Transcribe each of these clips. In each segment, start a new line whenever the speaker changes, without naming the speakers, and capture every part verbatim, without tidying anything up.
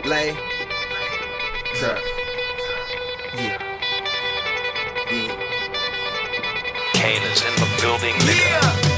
Lay. Sir. Yeah. Yeah.
Kane is in the building, nigga.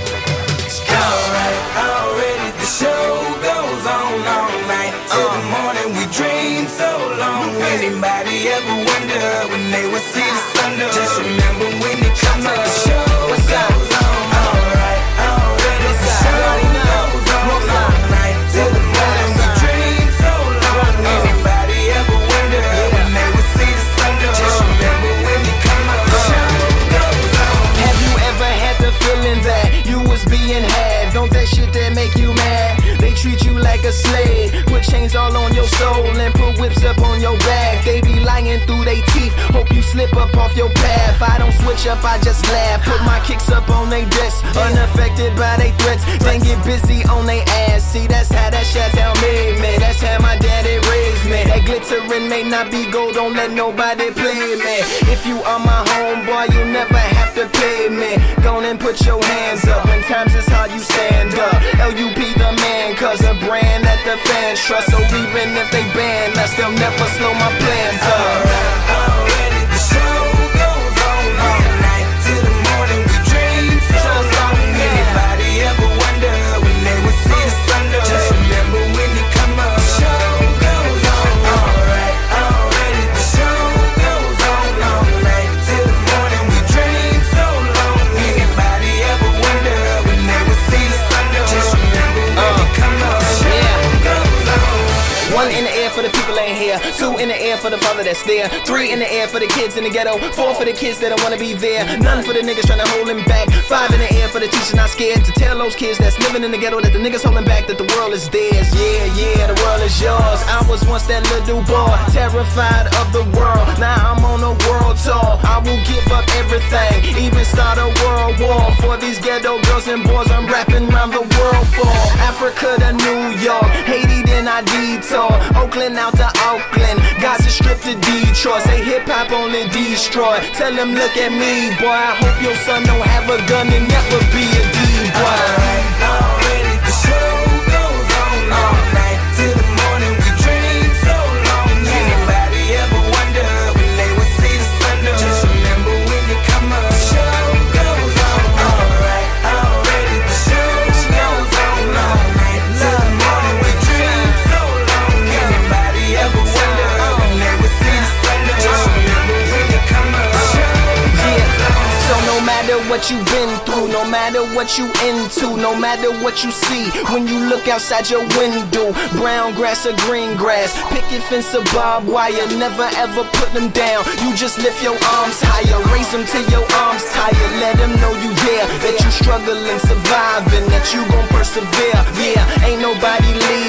Yeah. Alright, already the show goes on all night. Till uh. the morning we dream so long. Anybody ever wonder when they would see the sun? Just remember when it comes up, the show goes on. Alright, already the show goes on all night. Till the morning we dream so long. Anybody ever wonder when they would see the sun? Just remember when it comes up, the show goes on.
Have you ever had the feeling that you was being had? Don't that shit that make you mad? They treat you like a slave, put chains all on your soul and put whips up on your back. They be lying through they teeth, hope you slip up off your path. I don't switch up, I just laugh, put my kicks up on they desk, unaffected by they threats, then get busy on they ass. See, that's how that Chi-Town made me, that's how my daddy raised me. That glittering may not be gold, don't let nobody play me. If you are my homeboy, you never have to pay me. Go and put your hands up, when times is hard you stand up. L U P the man, cause a brand that the fans trust. So even if they ban us, they'll never slow my plans up.
Alright, already the show goes on all night. Till the morning we dream so long. Anybody ever wonder when they would see the sun? Just remember when you come up, the show goes on. Alright, already the show goes on all night. Till the morning we dream so long. Anybody ever wonder when they would see the sun? Just remember when you come up, the show goes on.
One in the air for the people ain't here. Two in the air for the father that's there. Three in the air for the kids in the ghetto. Four for the kids that don't wanna be there. None for the niggas trying to hold him back. Five in the air for the teacher not scared to tell those kids that's living in the ghetto that the niggas holding back, that the world is theirs. Yeah, yeah, the world is yours. I was once that little boy, terrified of the world. Now I'm on a world tour. I will give up everything, even start a world war. For these ghetto girls and boys I'm rapping around the world for. Africa to New York, Haiti then I detour. Oakland out to Oakland, Gaza Strip to Detroit. Say hip hop only destroy. Tell them look at me, boy. I hope your son don't have a gun and never be a D-boy.
Alright, already the show goes on all night. Till the morning we dream so long. Anybody ever wonder when they would see the sun? Just remember when you come up, the show goes on. Alright, already the show goes on all night. Till the morning we dream so long. Anybody ever wonder when they would see the sun? Just remember when you come up, the show goes on.
So no matter what you've been through, no matter what you into, no matter what you see, when you look outside your window, brown grass or green grass, picket fence or barbed wire, never ever put them down. You just lift your arms higher, raise them till your arms tired. Let them know you there, that you struggling, surviving, that you gon' persevere. Yeah, ain't nobody leaving.